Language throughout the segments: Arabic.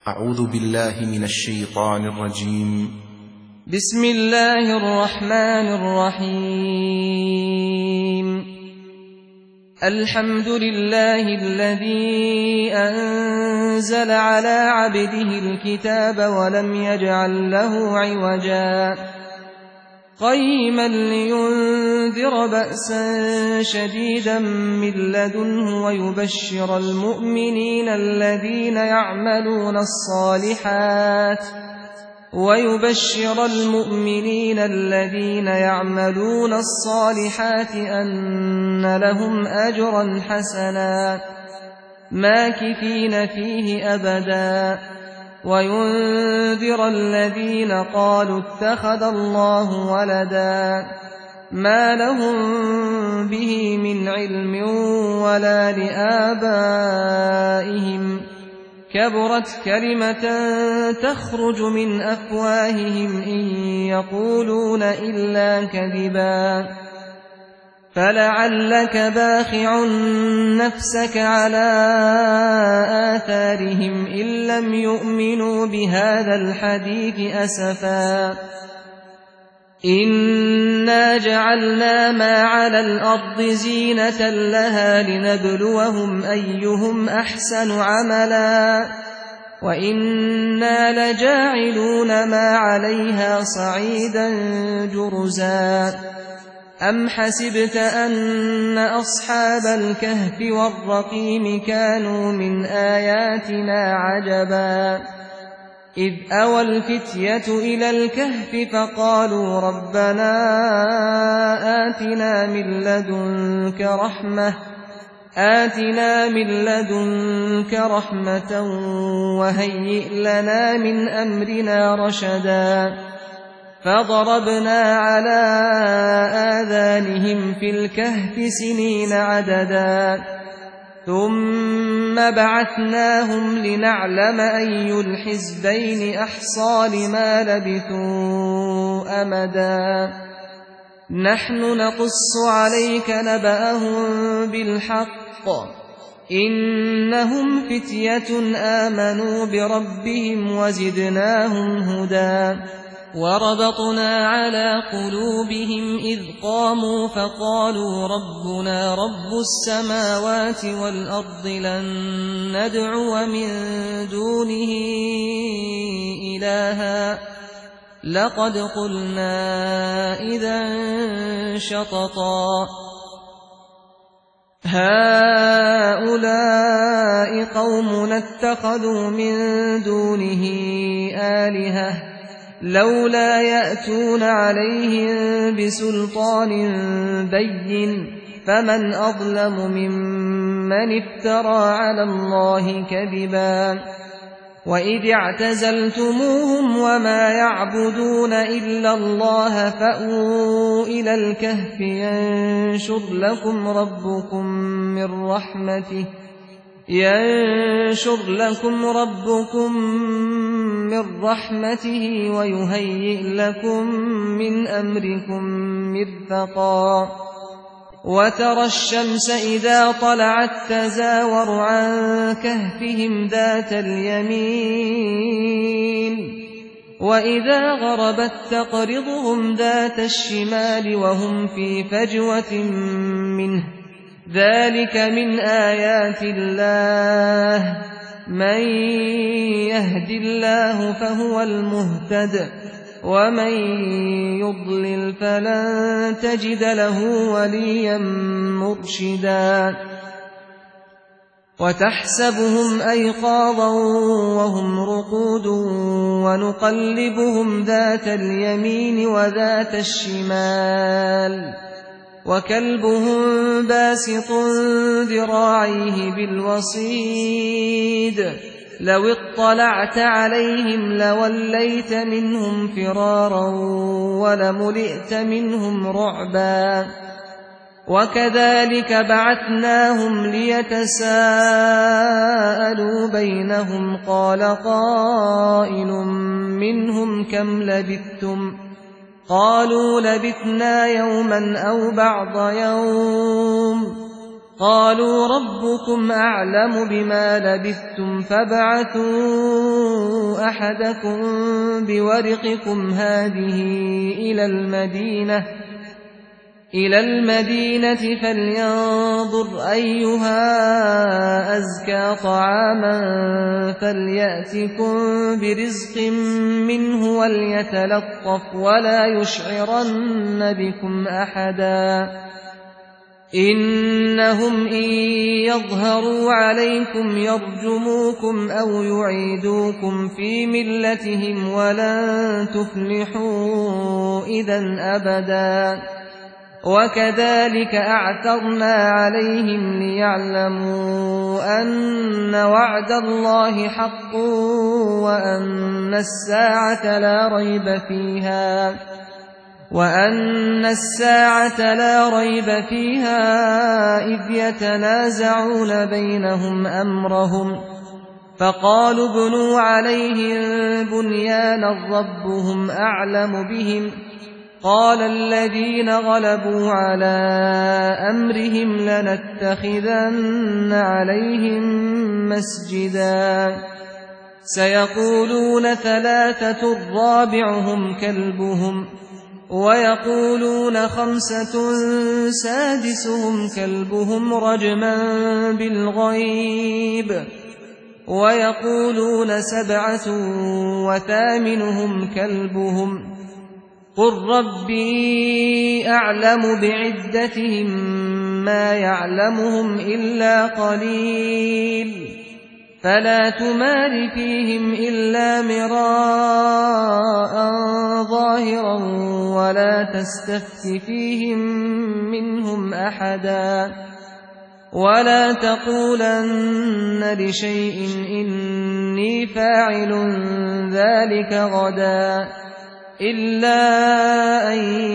أعوذ بالله من الشيطان الرجيم. بسم الله الرحمن الرحيم. الحمد لله الذي أنزل على عبده الكتاب ولم يجعل له عوجا قيما لينذر بأسا شديدا من لدنه ويبشر المؤمنين الذين يعملون الصالحات أن لهم أجرا حسنا ماكثين فيه أبدا وينذر الذين قالوا اتخذ الله ولدا ما لهم به من علم ولا لآبائهم كبرت كلمة تخرج من أفواههم إن يقولون إلا كذبا فلعلك باخع نفسك على آثارهم إن لم يؤمنوا بهذا الحديث أسفا إنا جعلنا ما على الأرض زينة لها لنبلوهم أيهم أحسن عملا وإنا لجاعلون ما عليها صعيدا جرزا أم حسبت أن أصحاب الكهف والرقيم كانوا من آياتنا عجبا إذ أوى الفتية إلى الكهف فقالوا ربنا آتنا من لدنك رحمة وهيئ لنا من أمرنا رشدا فضربنا على آذانهم في الكهف سنين عددا ثم بعثناهم لنعلم أي الحزبين أحصى لما لبثوا أمدا نحن نقص عليك نبأهم بالحق إنهم فتية آمنوا بربهم وزدناهم هدى وربطنا على قلوبهم إذ قاموا فقالوا ربنا رب السماوات والأرض لن ندعو من دونه إلها لقد قلنا إذا شططا هؤلاء قومنا اتخذوا من دونه آلهة لولا يأتون عليهم بسلطان بين فمن أظلم ممن افترى على الله كذبا وإذ اعتزلتموهم وما يعبدون إلا الله فأووا إلى الكهف ينشر لكم ربكم من رحمته ويهيئ لكم من أمركم مرفقا وترى الشمس إذا طلعت تزاور عن كهفهم ذات اليمين وإذا غربت تقرضهم ذات الشمال وهم في فجوة منه ذلك من آيات الله من يهد الله فهو المهتد ومن يضلل فلن تجد له وليا مرشدا وتحسبهم أيقاظا وهم رقود ونقلبهم ذات اليمين وذات الشمال وكلبهم باسط ذراعيه بالوصيد لو اطلعت عليهم لوليت منهم فرارا ولملئت منهم رعبا وكذلك بعثناهم ليتساءلوا بينهم قال قائل منهم كم لبثتم قالوا لبثنا يوما أو بعض يوم قالوا ربكم أعلم بما لبثتم فابعثوا أحدكم بورقكم هذه إلى المدينة فلينظر أيها أزكى طعاما فليأتكم برزق منه وليتلطف ولا يشعرن بكم أحدا إنهم إن يظهروا عليكم يرجموكم أو يعيدوكم في ملتهم ولن تفلحوا إذن أبدا وكذلك أعثرنا عليهم ليعلموا أن وعد الله حق وأن الساعة لا ريب فيها إذ يتنازعون بينهم أمرهم فقالوا ابنوا عليهم بنيانا ربهم أعلم بهم قال الذين غلبوا على أمرهم لنتخذن عليهم مسجدا سيقولون 3 رابعهم كلبهم ويقولون 5 سادسهم كلبهم رجما بالغيب ويقولون 7 وثامنهم كلبهم قل ربي أعلم بعدتهم ما يعلمهم إلا قليل فلا تمار فيهم إلا مراء ظاهرا ولا تستفت فيهم منهم أحدا ولا تقولن لشيء إني فاعل ذلك غدا إلا أن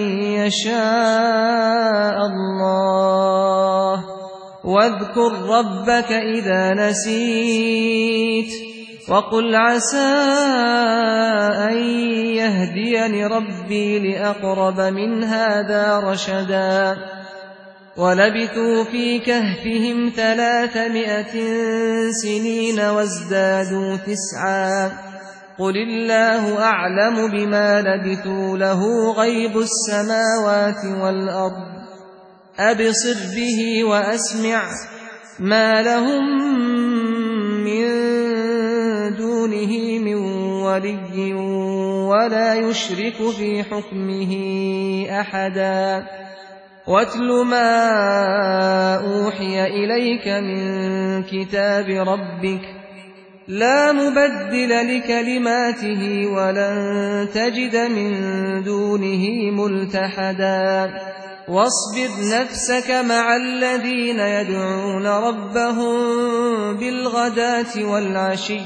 يشاء الله واذكر ربك إذا نسيت وقل عسى أن يهديني ربي لأقرب من هذا رشدا ولبثوا في كهفهم 300 سنين وازدادوا 9 قل الله أعلم بما لبثوا له غيب السماوات والأرض أبصر به وأسمع ما لهم من دونه من ولي ولا يشرك في حكمه أحدا واتل ما أوحي إليك من كتاب ربك لا مبدل لكلماته ولن تجد من دونه ملتحدا واصبر نفسك مع الذين يدعون ربهم بالغداة والعشي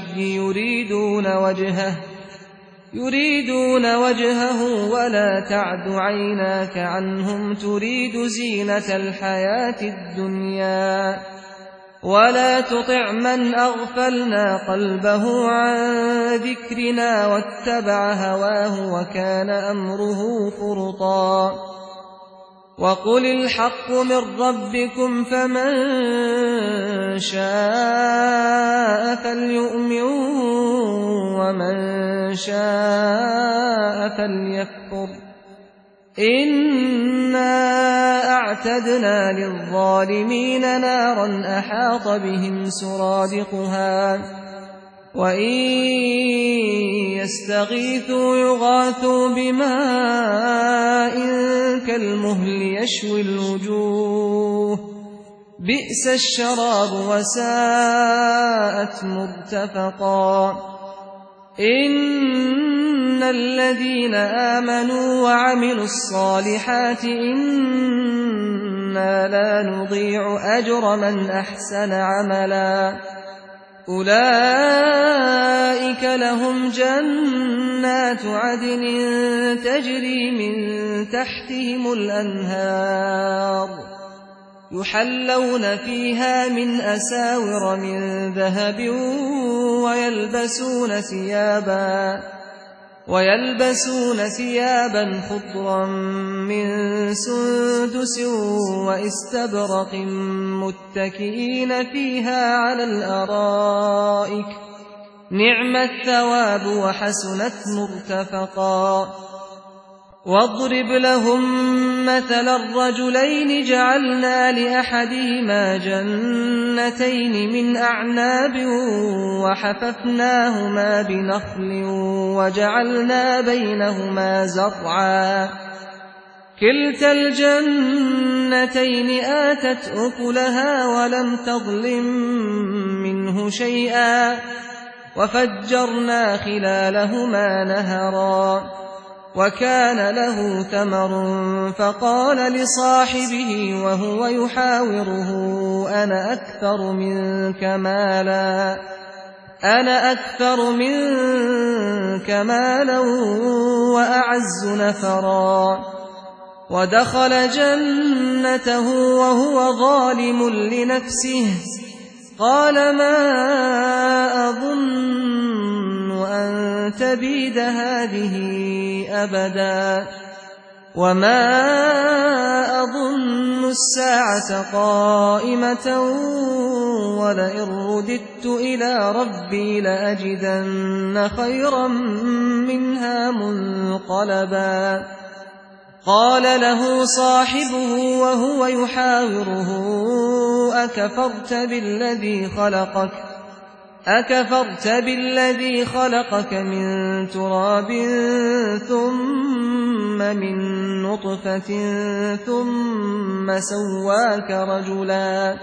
يريدون وجهه ولا تعد عيناك عنهم تريد زينة الحياة الدنيا ولا تطع من أغفلنا قلبه عن ذكرنا واتبع هواه وكان أمره فرطا وقل الحق من ربكم فمن شاء فليؤمن ومن شاء فليكفر إنا أعتدنا للظالمين نارا أحاط بهم سرادقها وإن يستغيثوا يغاثوا بماء كالمهل يشوي الوجوه بئس الشراب وساءت مرتفقا إن الذين آمنوا وعملوا الصالحات إنا لا نضيع أجر من أحسن عملا أولئك لهم جنات عدن تجري من تحتهم الأنهار يحلون فيها من أساور ويلبسون ثيابا خضرا من سندس واستبرق متكئين فيها على الأرائك نعم الثواب وحسنت مرتفقا واضرب لهم مثل الرجلين جعلنا لأحدهما جنتين من أعناب وحففناهما بنخل وجعلنا بينهما زرعا كلتا الجنتين آتت أكلها ولم تظلم منه شيئا وفجرنا خلالهما نهرا وكان له ثمر فقال لصاحبه وهو يحاوره أنا أكثر منك مالا وأعز نفرا ودخل جنته وهو ظالم لنفسه قال ما أظن أن تبيد هذه أبدا وما أظن الساعة قائمة ولئن رددت إلى ربي لأجدن خيرا منها منقلبا قال له صاحبه وهو يحاوره أكفرت بالذي خلقك من تراب ثم من نطفة ثم سواك رجلا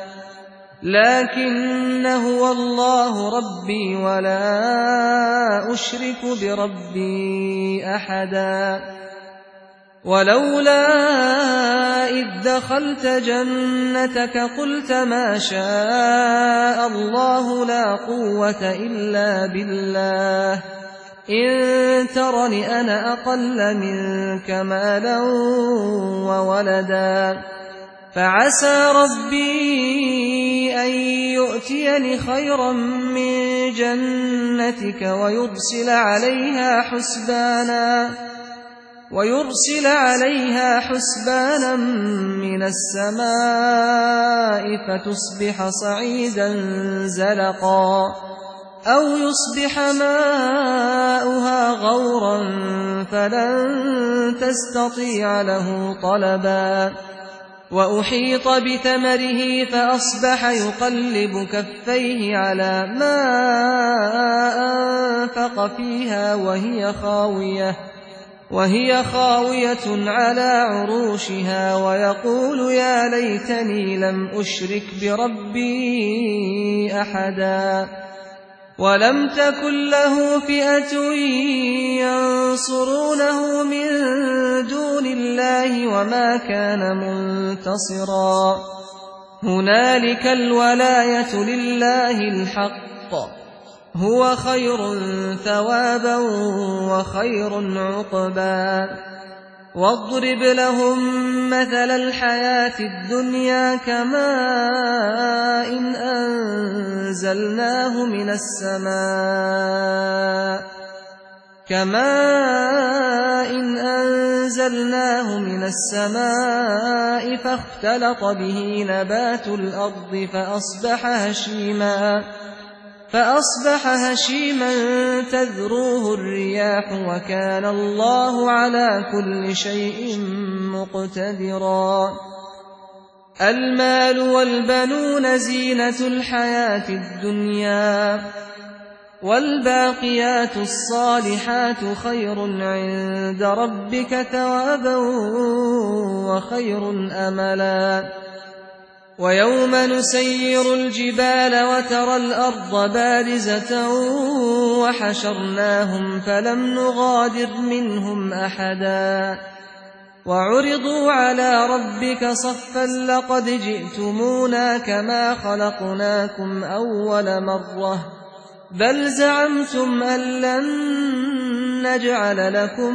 لكن هو الله ربي ولا أشرك بربي أحدا ولولا إذ دخلت جنتك قلت ما شاء الله لا قوة إلا بالله إن ترني أنا أقل منك مالا وولدا فعسى ربي أن يؤتيني خيرا من جنتك ويرسل عليها حسبانا من السماء فتصبح صعيدا زلقا أو يصبح ماؤها غورا فلن تستطيع له طلبا وأحيط بثمره فأصبح يقلب كفيه على ما أنفق فيها وهي خاوية على عروشها ويقول يا ليتني لم أشرك بربي أحدا ولم تكن له فئة ينصرونه من دون الله وما كان منتصرا هنالك الولاية لله الحق هو خير ثوابا وخير عقبا واضرب لهم مثل الحياة الدنيا كماء أنزلناه من السماء فاختلط به نبات الأرض فأصبح هشيما تذروه الرياح وكان الله على كل شيء مقتدرا المال والبنون زينة الحياة الدنيا والباقيات الصالحات خير عند ربك ثوابا وخير أملا ويوم نسير الجبال وترى الأرض بارزة وحشرناهم فلم نغادر منهم أحدا وعرضوا على ربك صفا لقد جئتمونا كما خلقناكم أول مرة بل زعمتم أن لن نجعل لكم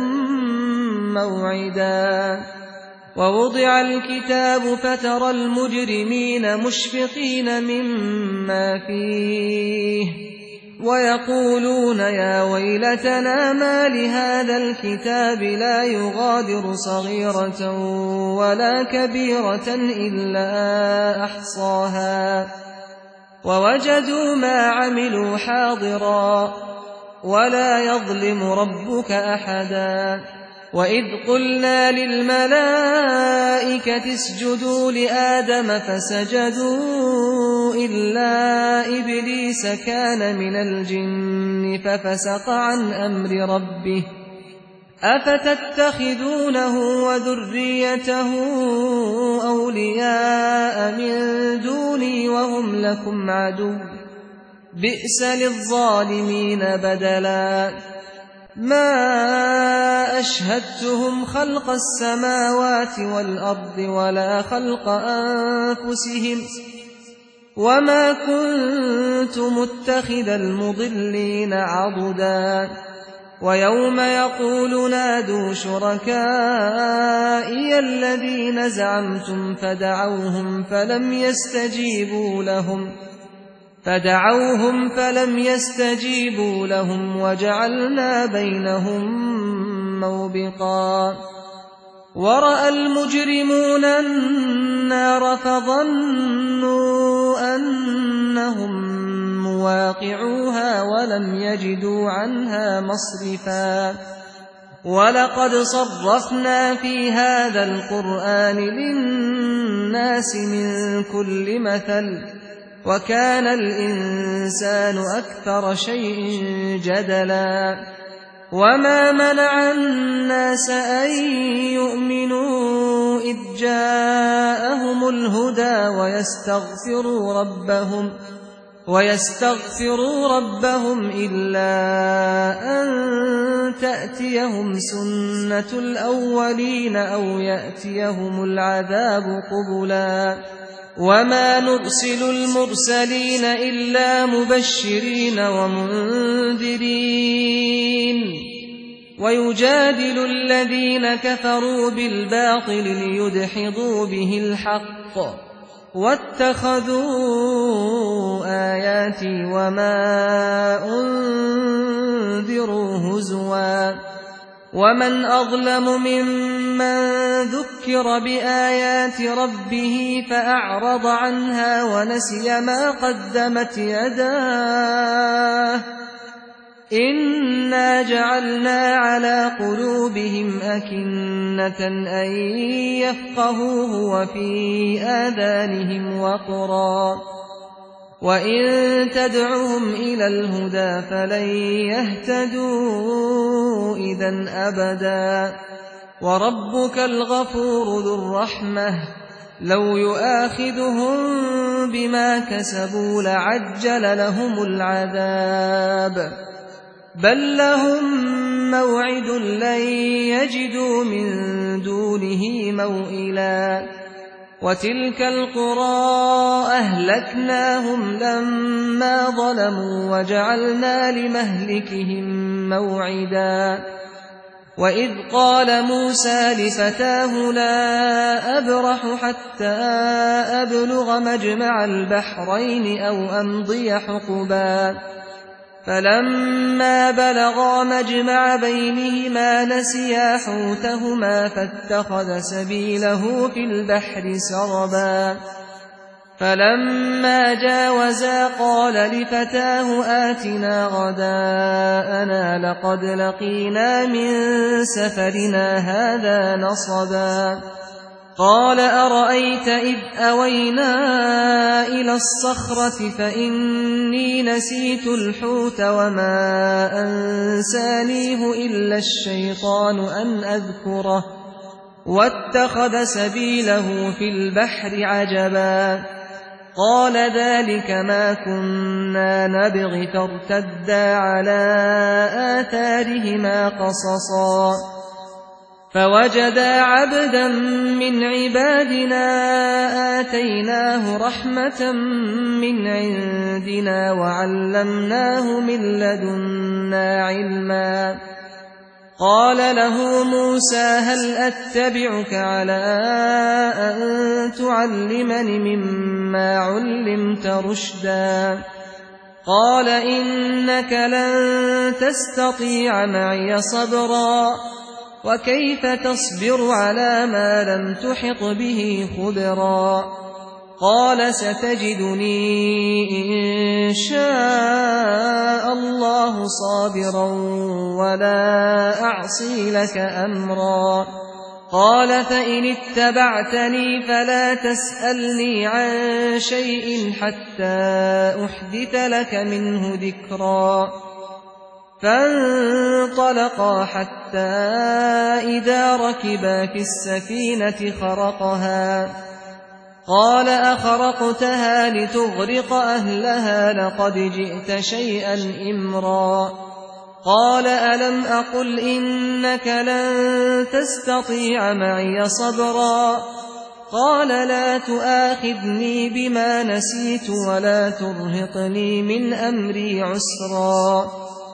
موعدا ووضع الكتاب فترى المجرمين مشفقين مما فيه ويقولون يا ويلتنا ما لهذا الكتاب لا يغادر صغيرة ولا كبيرة إلا أحصاها ووجدوا ما عملوا حاضرا ولا يظلم ربك أحدا وإذ قلنا للملائكة اسجدوا لآدم فسجدوا إلا إبليس كان من الجن ففسق عن أمر ربه أفتتخذونه وذريته أولياء من دوني وهم لكم عدو بئس للظالمين بدلا ما أشهدتهم خلق السماوات والأرض ولا خلق أنفسهم وما كنت متخذ المضلين عضدا ويوم يقول نادوا شركائي الذين زعمتم فدعوهم فلم يستجيبوا لهم وجعلنا بينهم موبقا ورأى المجرمون النار فظنوا أنهم مواقعوها ولم يجدوا عنها مصرفا ولقد صرفنا في هذا القرآن للناس من كل مثل وكان الإنسان أكثر شيء جدلا وما منع الناس أن يؤمنوا إذ جاءهم الهدى ويستغفروا ربهم إلا أن تأتيهم سنة الأولين أو يأتيهم العذاب قبلا وما نرسل المرسلين إلا مبشرين ومنذرين ويجادل الذين كفروا بالباطل ليدحضوا به الحق واتخذوا آياتي وما أنذروا هزوا ومن أظلم ممن ذكر بآيات ربه فأعرض عنها ونسي ما قدمت يداه إنا جعلنا على قلوبهم أكنة أن يفقهوه وفي آذانهم وقرا وإن تدعهم إلى الهدى فلن يهتدوا إذا أبدا وربك الغفور ذو الرحمة لو يؤاخذهم بما كسبوا لعجل لهم العذاب بل لهم موعد لن يجدوا من دونه موئلا وتلك القرى أهلكناهم لما ظلموا وجعلنا لمهلكهم موعدا وإذ قال موسى لفتاه لا أبرح حتى أبلغ مجمع البحرين أو أمضي حقبا فلما بلغا مجمع بينهما نسيا حوتهما فاتخذ سبيله في البحر سربا فلما جاوزا قال لفتاه آتنا غداءنا لقد لقينا من سفرنا هذا نصبا قال أرأيت إذ أوينا إلى الصخرة فإني نسيت الحوت وما أنسانيه إلا الشيطان أن أذكره واتخذ سبيله في البحر عجبا قال ذلك ما كنا نبغي فارتدا على آثارهما قصصا فوجدا عبدا من عبادنا آتيناه رحمة من عندنا وعلمناه من لدنا علما قال له موسى هل أتبعك على أن تعلمني مما علمت رشدا قال إنك لن تستطيع معي صبرا وكيف تصبر على ما لم تحط به خبرا قال ستجدني إن شاء الله صابرا ولا أعصي لك أمرا قال فإن اتبعتني فلا تسألني عن شيء حتى أحدث لك منه ذكرا فانطلقا حتى إذا ركبا في السفينة خرقها قال أخرقتها لتغرق أهلها لقد جئت شيئا إمرا قال ألم أقل إنك لن تستطيع معي صبرا قال لا تؤاخذني بما نسيت ولا ترهقني من أمري عسرا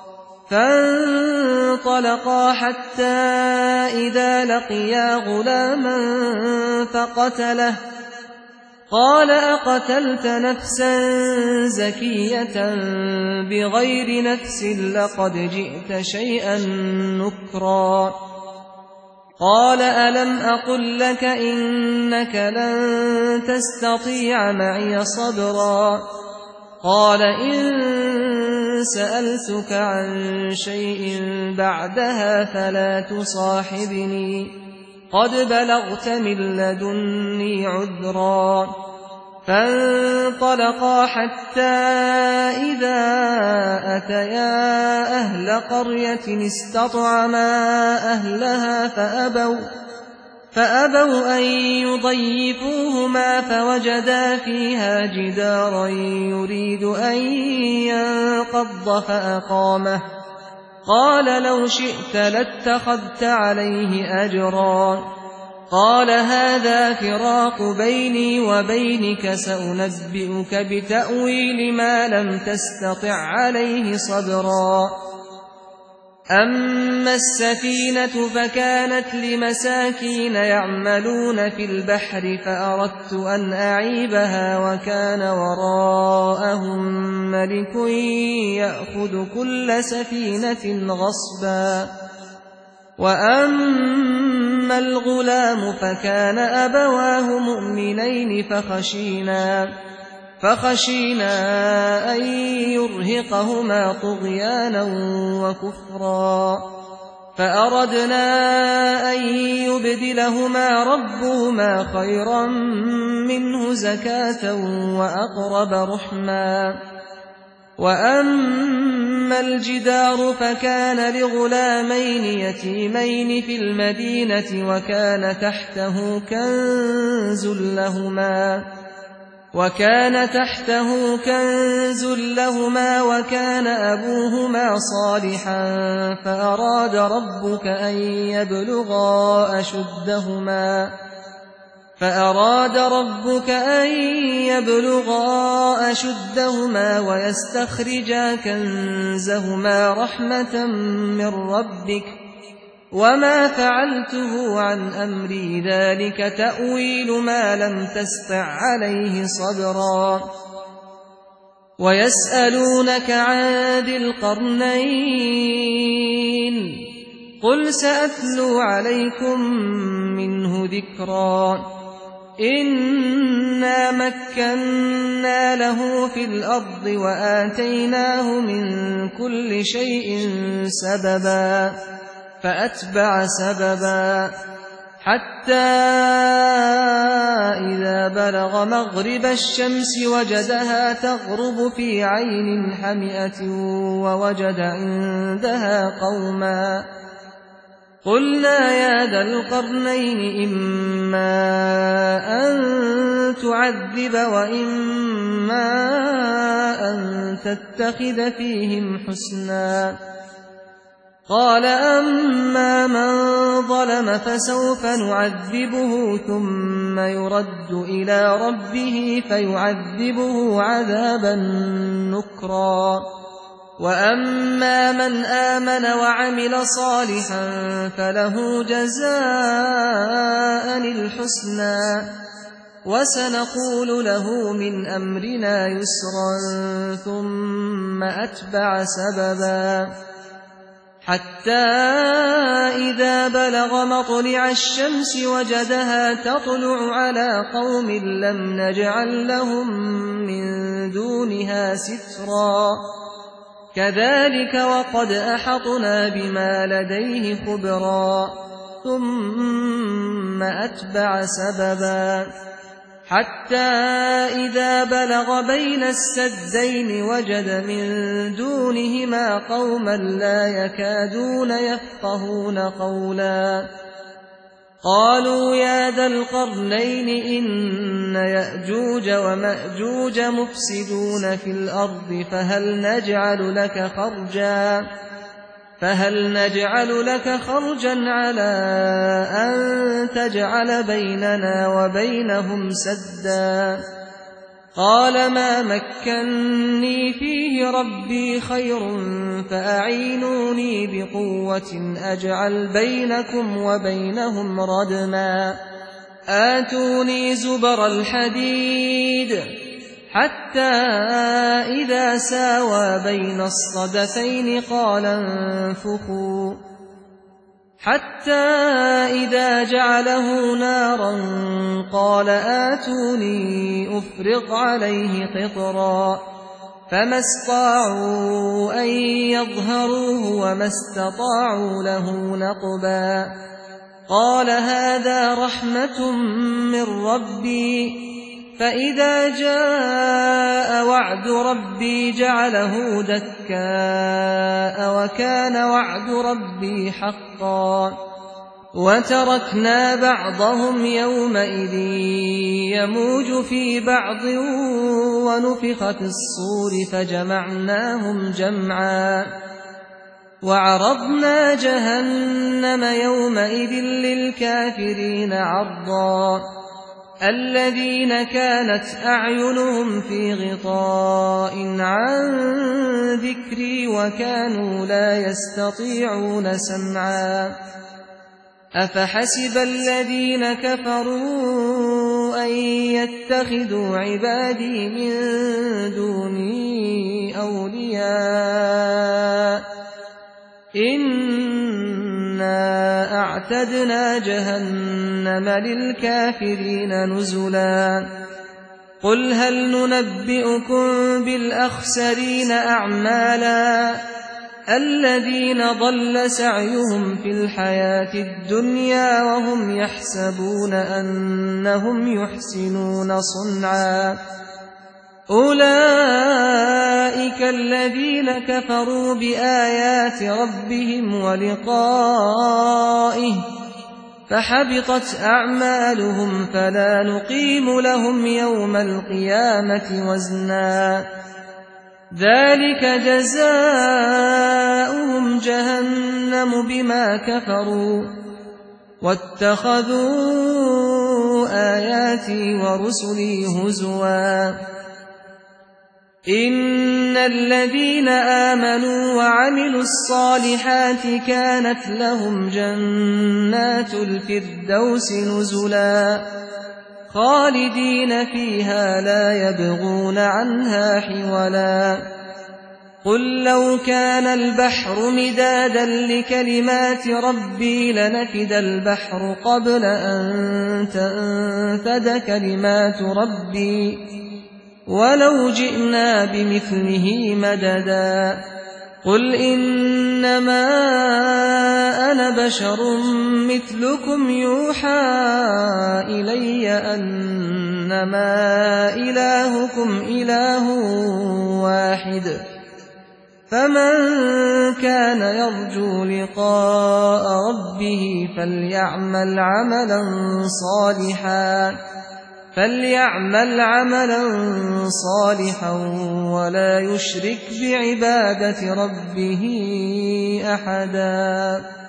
فانطلقا حتى إذا لقيا غلاما فقتله قال أقتلت نفسا زكية بغير نفس لقد جئت شيئا نكرا قال ألم أقل لك إنك لن تستطيع معي صبرا قال إن سألتك عن شيء بعدها فلا تصاحبني قد بلغت من لدني عذرا فانطلقا حتى إذا أتيا أهل قرية استطعما أهلها فأبوا أن يضيفوهما فوجدا فيها جدارا يريد أن ينقض فأقامه قال لو شئت لاتخذت عليه أجرا قال هذا فراق بيني وبينك سأنبئك بتأويل ما لم تستطع عليه صبرا أما السفينة فكانت لمساكين يعملون في البحر فأردت أن أعيبها وكان وراءهم ملك يأخذ كل سفينة غصبا وأما الغلام فكان أبواه مؤمنين فخشينا أن يرهقهما طغيانا وكفرا فأردنا أن يبدلهما ربهما خيرا منه زكاة وأقرب رحما وأما الجدار فكان لغلامين يتيمين في المدينة وكان تحته كنز لهما وكان أبوهما صالحا فأراد ربك أن يبلغا أشدهما ويستخرجا كنزهما رحمة من ربك وما فعلته عن أمري ذلك تأويل ما لم تستطع عليه صبرا ويسألونك عن ذي القرنين قل سأتلو عليكم منه ذكرا إنا مكنا له في الأرض وآتيناه من كل شيء سببا فأتبع سببا حتى إذا بلغ مغرب الشمس وجدها تغرب في عين حمئة ووجد عندها قوما قلنا يا ذا القرنين إما أن تعذب وإما أن تتخذ فيهم حسنا قال أما من ظلم فسوف نعذبه ثم يرد إلى ربه فيعذبه عذابا نكرا وأما من آمن وعمل صالحا فله جزاء الحسنى وسنقول له من أمرنا يسرا ثم أتبع سببا حتى إذا بلغ مطلع الشمس وجدها تطلع على قوم لم نجعل لهم من دونها سترا كذلك وقد أحطنا بما لديه خبرا ثم أتبع سببا حتى إذا بلغ بين السدين وجد من دونهما قوما لا يكادون يفقهون قولا قالوا يا ذا القرنين إن يأجوج ومأجوج مفسدون في الأرض فهل نجعل لك خرجا على أن تجعل بيننا وبينهم سدا قال ما مكني فيه ربي خير فأعينوني بقوة أجعل بينكم وبينهم ردما آتوني زبر الحديد حتى إذا ساوى بين الصدفين قال انفخوا حتى إذا جعله نارا قال آتوني أفرغ عليه قطرا فما استطاعوا أن يظهروه وما استطاعوا له نقبا قال هذا رحمة من ربي فإذا جاء وعد ربي جعله دكاء وكان وعد ربي حقا وتركنا بعضهم يومئذ يموج في بعض ونفخ في الصور فجمعناهم جمعا وعرضنا جهنم يومئذ للكافرين عرضا الذين كانت أعينهم في غطاء عن ذكري وكانوا لا يستطيعون سمعا أفحسب الذين كفروا أن يتخذوا عبادي من دوني أولياء إنا أعتدنا جهنم للكافرين نزلا قل هل ننبئكم بالأخسرين أعمالا الذين ضل سعيهم في الحياة الدنيا وهم يحسبون أنهم يحسنون صنعا أولئك الذين كفروا بآيات ربهم ولقائه فحبطت أعمالهم فلا نقيم لهم يوم القيامة وزنا ذلك جزاؤهم جهنم بما كفروا واتخذوا آياتي ورسلي هزوا إن الذين آمنوا وعملوا الصالحات كانت لهم جنات الفردوس نزلا خالدين فيها لا يبغون عنها حولا قل لو كان البحر مدادا لكلمات ربي لنفد البحر قبل أن تنفد كلمات ربي ولو جئنا بمثله مددا قل إنما أنا بشر مثلكم يوحى إلي أنما إلهكم إله واحد فمن كان يرجو لقاء ربه فليعمل عملا صالحا ولا يشرك بعبادة ربه أحدا.